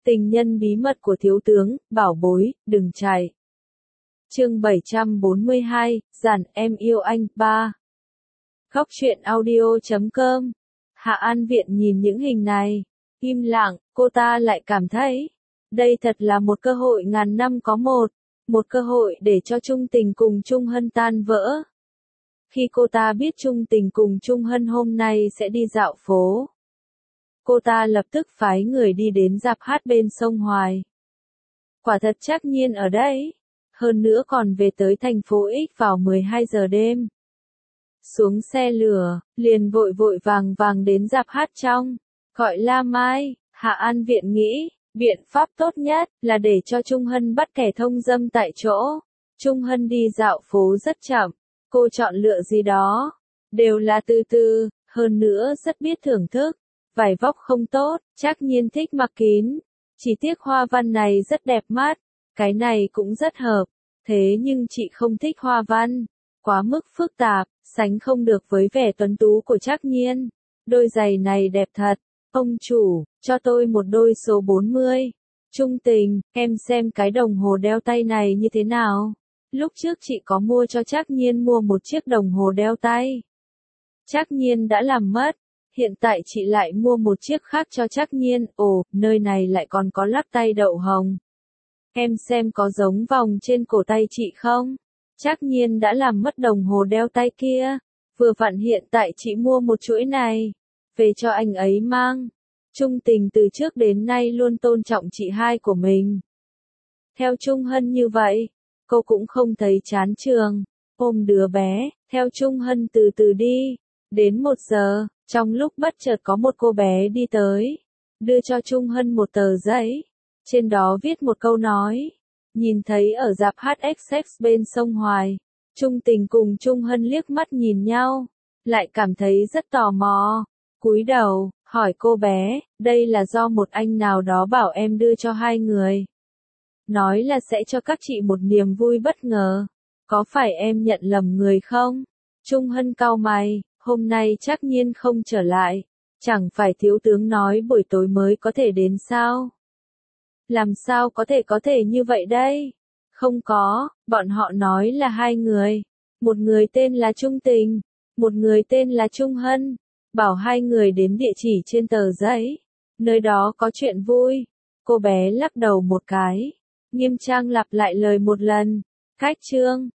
Tình nhân bí mật của thiếu tướng, bảo bối, đừng chạy. Chương 742, Giản em yêu anh, 3. Góc truyện audio.com. Hạ An Viện nhìn những hình này, im lặng, cô ta lại cảm thấy, đây thật là một cơ hội ngàn năm có một cơ hội để cho Trung Tình cùng Trung Hân tan vỡ. Khi cô ta biết Trung Tình cùng Trung Hân hôm nay sẽ đi dạo phố, cô ta lập tức phái người đi đến rạp hát bên sông Hoài. Quả thật Trác Nhiên ở đấy, hơn nữa còn về tới thành phố X vào 12 giờ đêm. Xuống xe lửa, liền vội vội vàng đến rạp hát trong, gọi La Mai. Hạ An Viện nghĩ, biện pháp tốt nhất là để cho Trung Hân bắt kẻ thông dâm tại chỗ. Trung Hân đi dạo phố rất chậm, cô chọn lựa gì đó, đều là từ từ, hơn nữa rất biết thưởng thức. Vải vóc không tốt, Trác Nhiên thích mặc kín. Chỉ tiếc hoa văn này rất đẹp mắt, cái này cũng rất hợp. Thế nhưng chị không thích hoa văn, quá mức phức tạp, sánh không được với vẻ tuấn tú của Trác Nhiên. Đôi giày này đẹp thật, ông chủ, cho tôi một đôi số 40. Trung Tình, em xem cái đồng hồ đeo tay này như thế nào? Lúc trước chị có mua cho Trác Nhiên mua một chiếc đồng hồ đeo tay. Trác Nhiên đã làm mất. Hiện tại chị lại mua một chiếc khác cho Trác Nhiên, ồ, nơi này lại còn có lắc tay đậu hồng. Em xem có giống vòng trên cổ tay chị không? Trác Nhiên đã làm mất đồng hồ đeo tay kia. Vừa vặn hiện tại chị mua một chuỗi này, về cho anh ấy mang. Trung Tình từ trước đến nay luôn tôn trọng chị hai của mình. Theo Trung Hân như vậy, cô cũng không thấy chán trường. Ôm đứa bé, theo Trung Hân từ từ đi. Đến 1 giờ, trong lúc bất chợt có một cô bé đi tới, đưa cho Trung Hân một tờ giấy, trên đó viết một câu nói, nhìn thấy ở rạp HXX bên sông Hoài. Trung Tình cùng Trung Hân liếc mắt nhìn nhau, lại cảm thấy rất tò mò, cúi đầu, hỏi cô bé, đây là do một anh nào đó bảo em đưa cho hai người. Nói là sẽ cho các chị một niềm vui bất ngờ, có phải em nhận lầm người không? Trung Hân cau mày. Hôm nay Trác Nhiên không trở lại, chẳng phải thiếu tướng nói buổi tối mới có thể đến sao? Làm sao có thể như vậy đây? Không có, bọn họ nói là hai người. Một người tên là Trung Tình, một người tên là Trung Hân. Bảo hai người đến địa chỉ trên tờ giấy. Nơi đó có chuyện vui. Cô bé lắc đầu một cái, nghiêm trang lặp lại lời một lần. Cách chương